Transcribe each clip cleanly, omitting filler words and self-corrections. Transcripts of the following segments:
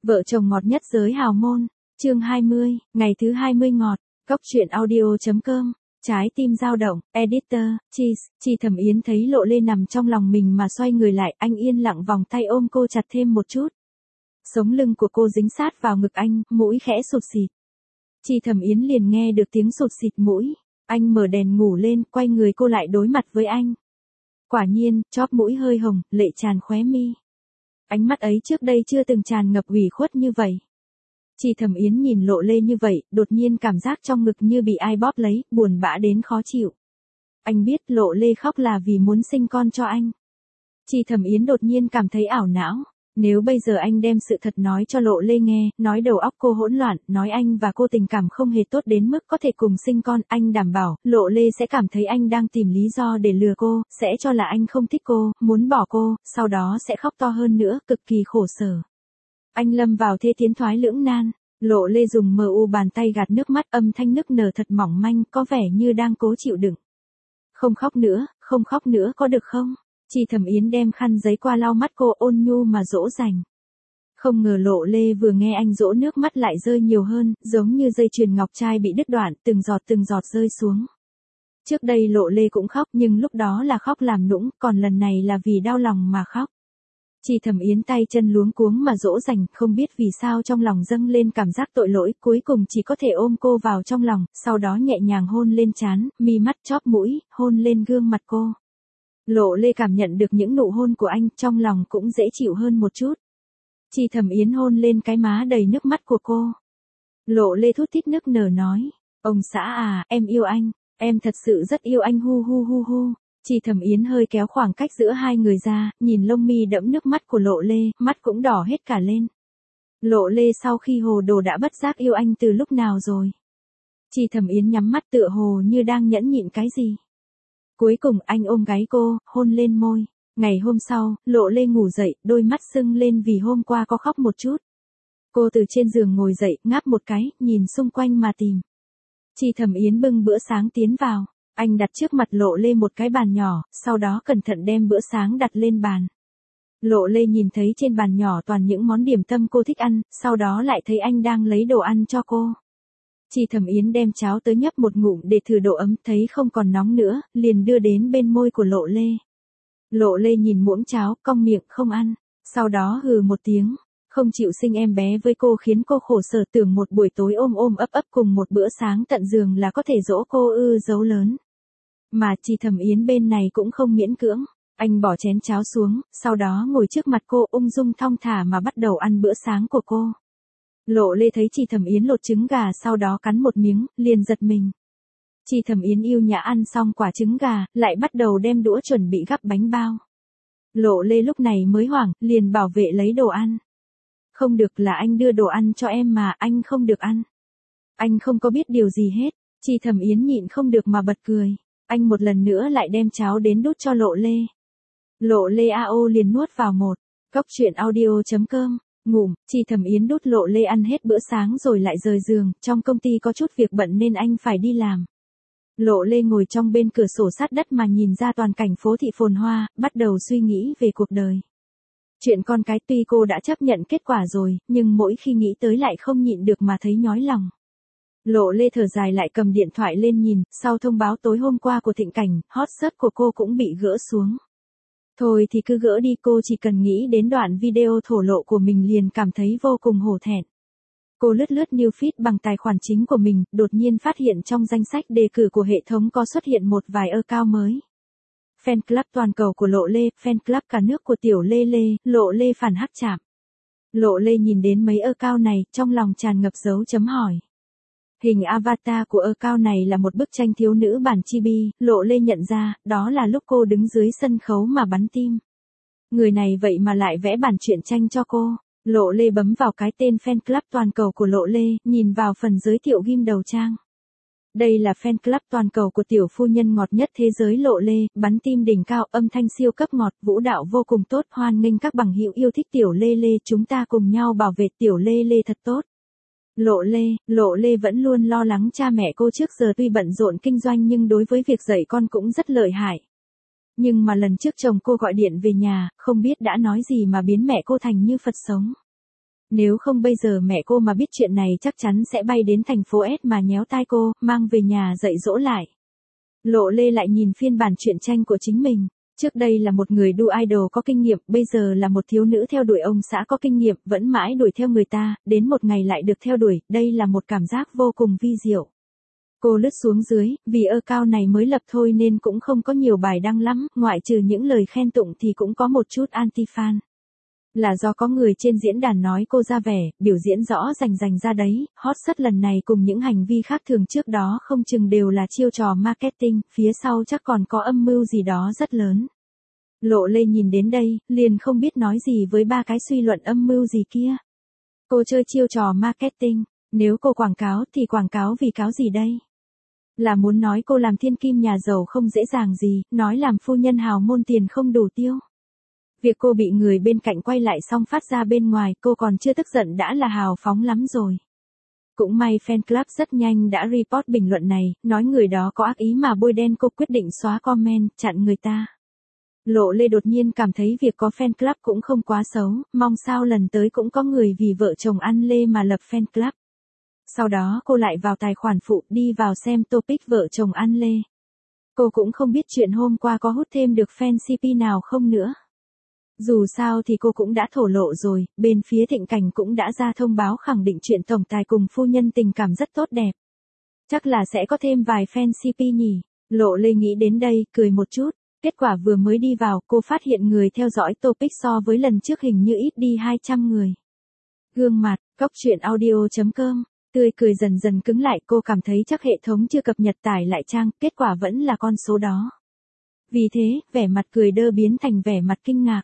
Vợ chồng ngọt nhất giới hào môn, chương 20, ngày thứ 20 ngọt, Cốc truyện audio.com, trái tim dao động, editor, cheese, Chi Thẩm Yến thấy Lộ Lê nằm trong lòng mình mà xoay người lại, anh yên lặng vòng tay ôm cô chặt thêm một chút. Sống lưng của cô dính sát vào ngực anh, mũi khẽ sụt xịt. Chi Thẩm Yến liền nghe được tiếng sụt xịt mũi, anh mở đèn ngủ lên, quay người cô lại đối mặt với anh. Quả nhiên, chóp mũi hơi hồng, lệ tràn khóe mi. Ánh mắt ấy trước đây chưa từng tràn ngập ủy khuất như vậy. Chi Thẩm Yến nhìn Lộ Lê như vậy, đột nhiên cảm giác trong ngực như bị ai bóp lấy, buồn bã đến khó chịu. Anh biết Lộ Lê khóc là vì muốn sinh con cho anh. Chi Thẩm Yến đột nhiên cảm thấy ảo não. Nếu bây giờ anh đem sự thật nói cho Lộ Lê nghe, nói đầu óc cô hỗn loạn, nói anh và cô tình cảm không hề tốt đến mức có thể cùng sinh con, anh đảm bảo, Lộ Lê sẽ cảm thấy anh đang tìm lý do để lừa cô, sẽ cho là anh không thích cô, muốn bỏ cô, sau đó sẽ khóc to hơn nữa, cực kỳ khổ sở. Anh lâm vào thế tiến thoái lưỡng nan, Lộ Lê dùng bàn tay gạt nước mắt, âm thanh nức nở thật mỏng manh, có vẻ như đang cố chịu đựng. Không khóc nữa có được không? Chi Thẩm Yến đem khăn giấy qua lau mắt cô, ôn nhu mà dỗ dành. Không ngờ Lộ Lê vừa nghe anh dỗ nước mắt lại rơi nhiều hơn, giống như dây chuyền ngọc trai bị đứt đoạn, từng giọt rơi xuống. Trước đây Lộ Lê cũng khóc, nhưng lúc đó là khóc làm nũng, còn lần này là vì đau lòng mà khóc. Chi Thẩm Yến tay chân luống cuống mà dỗ dành, không biết vì sao trong lòng dâng lên cảm giác tội lỗi, cuối cùng chỉ có thể ôm cô vào trong lòng, sau đó nhẹ nhàng hôn lên trán, mi mắt, chóp mũi, hôn lên gương mặt cô. Lộ Lê cảm nhận được những nụ hôn của anh, trong lòng cũng dễ chịu hơn một chút. Chi Thẩm Yến hôn lên cái má đầy nước mắt của cô. Lộ Lê thút thít nức nở nói, ông xã à, em yêu anh, em thật sự rất yêu anh hu hu hu hu. Chi Thẩm Yến hơi kéo khoảng cách giữa hai người ra, nhìn lông mi đẫm nước mắt của Lộ Lê, mắt cũng đỏ hết cả lên. Lộ Lê sau khi hồ đồ đã bất giác yêu anh từ lúc nào rồi. Chi Thẩm Yến nhắm mắt tựa hồ như đang nhẫn nhịn cái gì. Cuối cùng anh ôm gáy cô, hôn lên môi. Ngày hôm sau, Lộ Lê ngủ dậy, đôi mắt sưng lên vì hôm qua có khóc một chút. Cô từ trên giường ngồi dậy, ngáp một cái, nhìn xung quanh mà tìm. Chi Thẩm Yến bưng bữa sáng tiến vào. Anh đặt trước mặt Lộ Lê một cái bàn nhỏ, sau đó cẩn thận đem bữa sáng đặt lên bàn. Lộ Lê nhìn thấy trên bàn nhỏ toàn những món điểm tâm cô thích ăn, sau đó lại thấy anh đang lấy đồ ăn cho cô. Chi Thẩm Yến đem cháo tới nhấp một ngụm để thử độ ấm, thấy không còn nóng nữa, liền đưa đến bên môi của Lộ Lê. Lộ Lê nhìn muỗng cháo, cong miệng không ăn, sau đó hừ một tiếng, không chịu sinh em bé với cô khiến cô khổ sở, tưởng một buổi tối ôm ấp cùng một bữa sáng tận giường là có thể dỗ cô dấu lớn. Mà Chi Thẩm Yến bên này cũng không miễn cưỡng, anh bỏ chén cháo xuống, sau đó ngồi trước mặt cô ung dung thong thả mà bắt đầu ăn bữa sáng của cô. Lộ Lê thấy Chi Thẩm Yến lột trứng gà sau đó cắn một miếng, liền giật mình. Chi Thẩm Yến yêu nhã ăn xong quả trứng gà, lại bắt đầu đem đũa chuẩn bị gắp bánh bao. Lộ Lê lúc này mới hoảng, liền bảo vệ lấy đồ ăn. Không được, là anh đưa đồ ăn cho em mà, anh không được ăn. Anh không có biết điều gì hết. Chi Thẩm Yến nhịn không được mà bật cười. Anh một lần nữa lại đem cháo đến đút cho Lộ Lê. Lộ Lê liền nuốt vào một. Cốc truyện audio.com. Ngủm, Chi Thẩm Yến đút Lộ Lê ăn hết bữa sáng rồi lại rời giường, trong công ty có chút việc bận nên anh phải đi làm. Lộ Lê ngồi trong bên cửa sổ sát đất mà nhìn ra toàn cảnh phố thị phồn hoa, bắt đầu suy nghĩ về cuộc đời. Chuyện con cái tuy cô đã chấp nhận kết quả rồi, nhưng mỗi khi nghĩ tới lại không nhịn được mà thấy nhói lòng. Lộ Lê thở dài lại cầm điện thoại lên nhìn, sau thông báo tối hôm qua của Thịnh Cảnh, hot search của cô cũng bị gỡ xuống. Thôi thì cứ gỡ đi, cô chỉ cần nghĩ đến đoạn video thổ lộ của mình liền cảm thấy vô cùng hổ thẹn. Cô lướt new feed bằng tài khoản chính của mình, đột nhiên phát hiện trong danh sách đề cử của hệ thống có xuất hiện một vài account mới. Fan club toàn cầu của Lộ Lê, fan club cả nước của Tiểu Lê Lê, Lộ Lê phản hắc chạm. Lộ Lê nhìn đến mấy account này, trong lòng tràn ngập dấu chấm hỏi. Hình avatar của account này là một bức tranh thiếu nữ bản chibi, Lộ Lê nhận ra, đó là lúc cô đứng dưới sân khấu mà bắn tim. Người này vậy mà lại vẽ bản truyện tranh cho cô. Lộ Lê bấm vào cái tên fan club toàn cầu của Lộ Lê, nhìn vào phần giới thiệu ghim đầu trang. Đây là fan club toàn cầu của tiểu phu nhân ngọt nhất thế giới Lộ Lê, bắn tim đỉnh cao, âm thanh siêu cấp ngọt, vũ đạo vô cùng tốt, hoan nghênh các bằng hữu yêu thích Tiểu Lê Lê, chúng ta cùng nhau bảo vệ Tiểu Lê Lê thật tốt. Lộ Lê vẫn luôn lo lắng cha mẹ cô trước giờ tuy bận rộn kinh doanh nhưng đối với việc dạy con cũng rất lợi hại. Nhưng mà lần trước chồng cô gọi điện về nhà, không biết đã nói gì mà biến mẹ cô thành như Phật sống. Nếu không bây giờ mẹ cô mà biết chuyện này chắc chắn sẽ bay đến thành phố S mà nhéo tai cô, mang về nhà dạy dỗ lại. Lộ Lê lại nhìn phiên bản truyện tranh của chính mình. Trước đây là một người đu idol có kinh nghiệm, bây giờ là một thiếu nữ theo đuổi ông xã có kinh nghiệm, vẫn mãi đuổi theo người ta, đến một ngày lại được theo đuổi, đây là một cảm giác vô cùng vi diệu. Cô lướt xuống dưới, vì account này mới lập thôi nên cũng không có nhiều bài đăng lắm, ngoại trừ những lời khen tụng thì cũng có một chút anti-fan. Là do có người trên diễn đàn nói cô ra vẻ, biểu diễn rõ rành ra đấy, hot search lần này cùng những hành vi khác thường trước đó không chừng đều là chiêu trò marketing, phía sau chắc còn có âm mưu gì đó rất lớn. Lộ Lê nhìn đến đây, liền không biết nói gì với ba cái suy luận âm mưu gì kia. Cô chơi chiêu trò marketing, nếu cô quảng cáo thì quảng cáo vì cáo gì đây? Là muốn nói cô làm thiên kim nhà giàu không dễ dàng gì, nói làm phu nhân hào môn tiền không đủ tiêu. Việc cô bị người bên cạnh quay lại xong phát ra bên ngoài, cô còn chưa tức giận đã là hào phóng lắm rồi. Cũng may fan club rất nhanh đã report bình luận này, nói người đó có ác ý mà bôi đen cô, quyết định xóa comment, chặn người ta. Lộ Lê đột nhiên cảm thấy việc có fan club cũng không quá xấu, mong sao lần tới cũng có người vì vợ chồng ăn lê mà lập fan club. Sau đó cô lại vào tài khoản phụ đi vào xem topic vợ chồng ăn lê. Cô cũng không biết chuyện hôm qua có hút thêm được fan CP nào không nữa. Dù sao thì cô cũng đã thổ lộ rồi, bên phía Thịnh Cảnh cũng đã ra thông báo khẳng định chuyện tổng tài cùng phu nhân tình cảm rất tốt đẹp. Chắc là sẽ có thêm vài fan CP nhỉ. Lộ Lê nghĩ đến đây, cười một chút. Kết quả vừa mới đi vào, cô phát hiện người theo dõi topic so với lần trước hình như ít đi 200 người. Gương mặt, góc truyện audio.com, tươi cười dần dần cứng lại, cô cảm thấy chắc hệ thống chưa cập nhật tải lại trang, kết quả vẫn là con số đó. Vì thế, vẻ mặt cười đơ biến thành vẻ mặt kinh ngạc.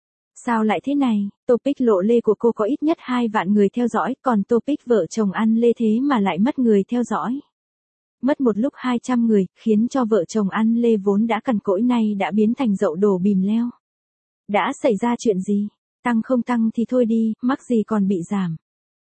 Sao lại thế này, topic Lộ Lê của cô có ít nhất 2 vạn người theo dõi, còn topic vợ chồng ăn lê thế mà lại mất người theo dõi. Mất một lúc 200 người, khiến cho vợ chồng ăn lê vốn đã cằn cỗi nay đã biến thành dậu đổ bìm leo. Đã xảy ra chuyện gì? Tăng không tăng thì thôi đi, mắc gì còn bị giảm.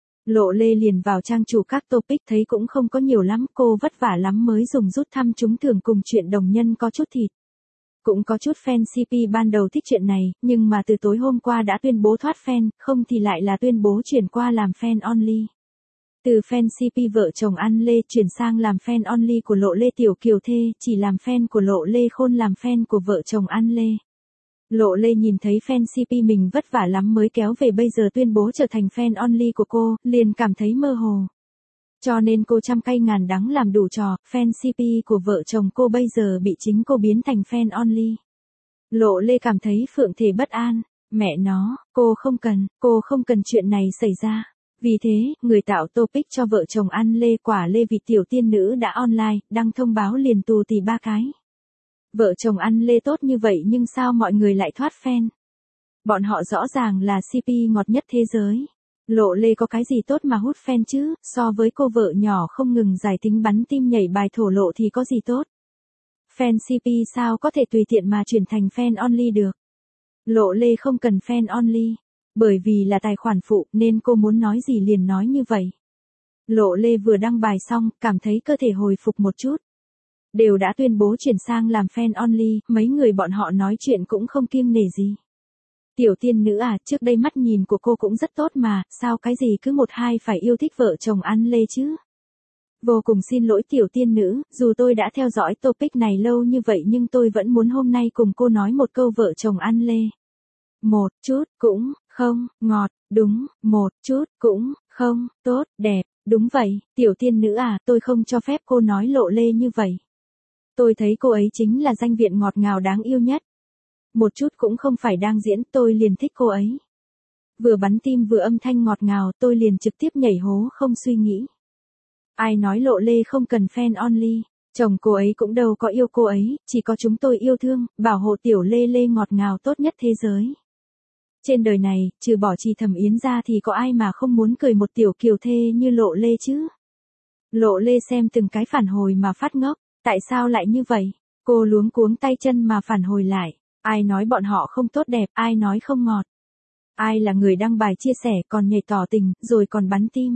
Lộ Lê liền vào trang chủ các topic thấy cũng không có nhiều lắm, cô vất vả lắm mới dùng rút thăm trúng thưởng cùng chuyện đồng nhân có chút thịt. Cũng có chút fan CP ban đầu thích chuyện này, nhưng mà từ tối hôm qua đã tuyên bố thoát fan, không thì lại là tuyên bố chuyển qua làm fan only. Từ fan CP vợ chồng ăn lê chuyển sang làm fan only của Lộ Lê Tiểu Kiều Thê, chỉ làm fan của Lộ Lê Khôn làm fan của vợ chồng ăn lê. Lộ Lê nhìn thấy fan CP mình vất vả lắm mới kéo về bây giờ tuyên bố trở thành fan only của cô, liền cảm thấy mơ hồ. Cho nên cô trăm cay ngàn đắng làm đủ trò, fan CP của vợ chồng cô bây giờ bị chính cô biến thành fan only. Lộ Lê cảm thấy phượng thể bất an, mẹ nó, cô không cần chuyện này xảy ra. Vì thế, người tạo topic cho vợ chồng ăn lê quả lê vịt tiểu tiên nữ đã online, đăng thông báo liền tù tì 3 cái. Vợ chồng ăn lê tốt như vậy nhưng sao mọi người lại thoát fan? Bọn họ rõ ràng là CP ngọt nhất thế giới. Lộ Lê có cái gì tốt mà hút fan chứ, so với cô vợ nhỏ không ngừng giải tính bắn tim nhảy bài thổ lộ thì có gì tốt. Fan CP sao có thể tùy tiện mà chuyển thành fan only được. Lộ Lê không cần fan only. Bởi vì là tài khoản phụ nên cô muốn nói gì liền nói như vậy. Lộ Lê vừa đăng bài xong, cảm thấy cơ thể hồi phục một chút. Đều đã tuyên bố chuyển sang làm fan only, mấy người bọn họ nói chuyện cũng không kiêng nể gì. Tiểu tiên nữ à, trước đây mắt nhìn của cô cũng rất tốt mà, sao cái gì cứ một hai phải yêu thích vợ chồng ăn lê chứ? Vô cùng xin lỗi tiểu tiên nữ, dù tôi đã theo dõi topic này lâu như vậy nhưng tôi vẫn muốn hôm nay cùng cô nói một câu vợ chồng ăn lê. Một chút cũng không ngọt, đúng, một chút cũng không tốt, đẹp, đúng vậy, tiểu tiên nữ à, tôi không cho phép cô nói Lộ Lê như vậy. Tôi thấy cô ấy chính là danh viện ngọt ngào đáng yêu nhất. Một chút cũng không phải đang diễn, tôi liền thích cô ấy. Vừa bắn tim vừa âm thanh ngọt ngào, tôi liền trực tiếp nhảy hố không suy nghĩ. Ai nói Lộ Lê không cần fan only, chồng cô ấy cũng đâu có yêu cô ấy, chỉ có chúng tôi yêu thương, bảo hộ tiểu Lê Lê ngọt ngào tốt nhất thế giới. Trên đời này, trừ bỏ Trì Thẩm Yến ra thì có ai mà không muốn cười một tiểu kiều thê như Lộ Lê chứ? Lộ Lê xem từng cái phản hồi mà phát ngốc, tại sao lại như vậy? Cô luống cuống tay chân mà phản hồi lại. Ai nói bọn họ không tốt đẹp, ai nói không ngọt. Ai là người đăng bài chia sẻ còn nhảy tỏ tình, rồi còn bắn tim.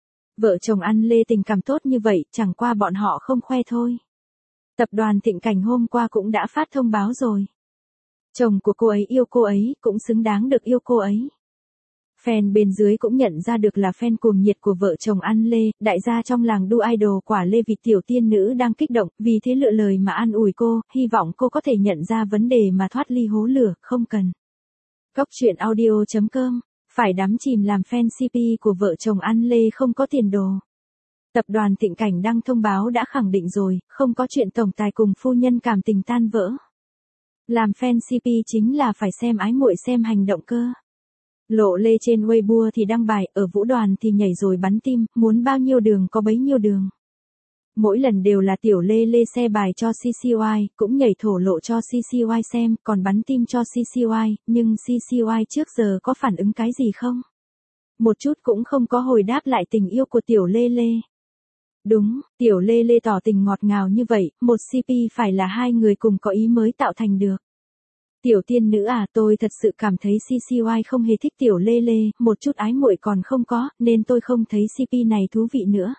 Vợ chồng ăn lê tình cảm tốt như vậy, chẳng qua bọn họ không khoe thôi. Tập đoàn Thịnh Cảnh hôm qua cũng đã phát thông báo rồi. Chồng của cô ấy yêu cô ấy, cũng xứng đáng được yêu cô ấy. Fan bên dưới cũng nhận ra được là fan cuồng nhiệt của vợ chồng An Lê, đại gia trong làng đu idol quả Lê Vịt tiểu tiên nữ đang kích động, vì thế lựa lời mà an ủi cô, hy vọng cô có thể nhận ra vấn đề mà thoát ly hố lửa, không cần. Cốc truyện audio.com, phải đắm chìm làm fan CP của vợ chồng An Lê không có tiền đồ. Tập đoàn Thịnh Cảnh đăng thông báo đã khẳng định rồi, không có chuyện tổng tài cùng phu nhân cảm tình tan vỡ. Làm fan CP chính là phải xem ái muội xem hành động cơ. Lộ Lê trên Weibo thì đăng bài, ở vũ đoàn thì nhảy rồi bắn tim, muốn bao nhiêu đường có bấy nhiêu đường. Mỗi lần đều là tiểu Lê Lê xe bài cho CCY, cũng nhảy thổ lộ cho CCY xem, còn bắn tim cho CCY, nhưng CCY trước giờ có phản ứng cái gì không? Một chút cũng không có hồi đáp lại tình yêu của tiểu Lê Lê. Đúng, tiểu Lê Lê tỏ tình ngọt ngào như vậy, một CP phải là hai người cùng có ý mới tạo thành được. Tiểu tiên nữ à, tôi thật sự cảm thấy CCY không hề thích tiểu Lê Lê, một chút ái muội còn không có, nên tôi không thấy CP này thú vị nữa.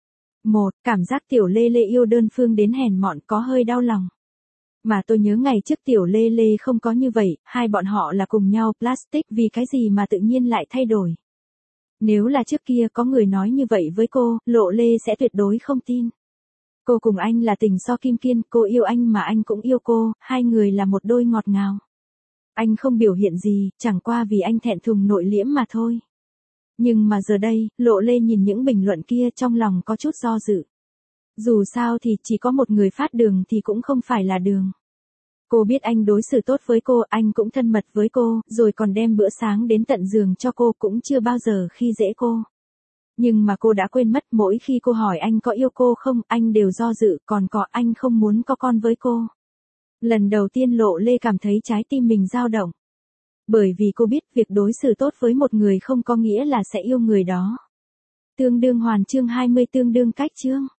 Cảm giác tiểu Lê Lê yêu đơn phương đến hèn mọn có hơi đau lòng. Mà tôi nhớ ngày trước tiểu Lê Lê không có như vậy, hai bọn họ là cùng nhau plastic vì cái gì mà tự nhiên lại thay đổi. Nếu là trước kia có người nói như vậy với cô, Lộ Lê sẽ tuyệt đối không tin. Cô cùng anh là tình so kim kiên, cô yêu anh mà anh cũng yêu cô, hai người là một đôi ngọt ngào. Anh không biểu hiện gì, chẳng qua vì anh thẹn thùng nội liễm mà thôi. Nhưng mà giờ đây, Lộ Lê nhìn những bình luận kia trong lòng có chút do dự. Dù sao thì chỉ có một người phát đường thì cũng không phải là đường. Cô biết anh đối xử tốt với cô, anh cũng thân mật với cô, rồi còn đem bữa sáng đến tận giường cho cô, cũng chưa bao giờ khi dễ cô. Nhưng mà cô đã quên mất mỗi khi cô hỏi anh có yêu cô không, anh đều do dự, còn có anh không muốn có con với cô. Lần đầu tiên Lộ Lê cảm thấy trái tim mình dao động. Bởi vì cô biết việc đối xử tốt với một người không có nghĩa là sẽ yêu người đó. Tương đương hoàn chương 20 tương đương cách chương.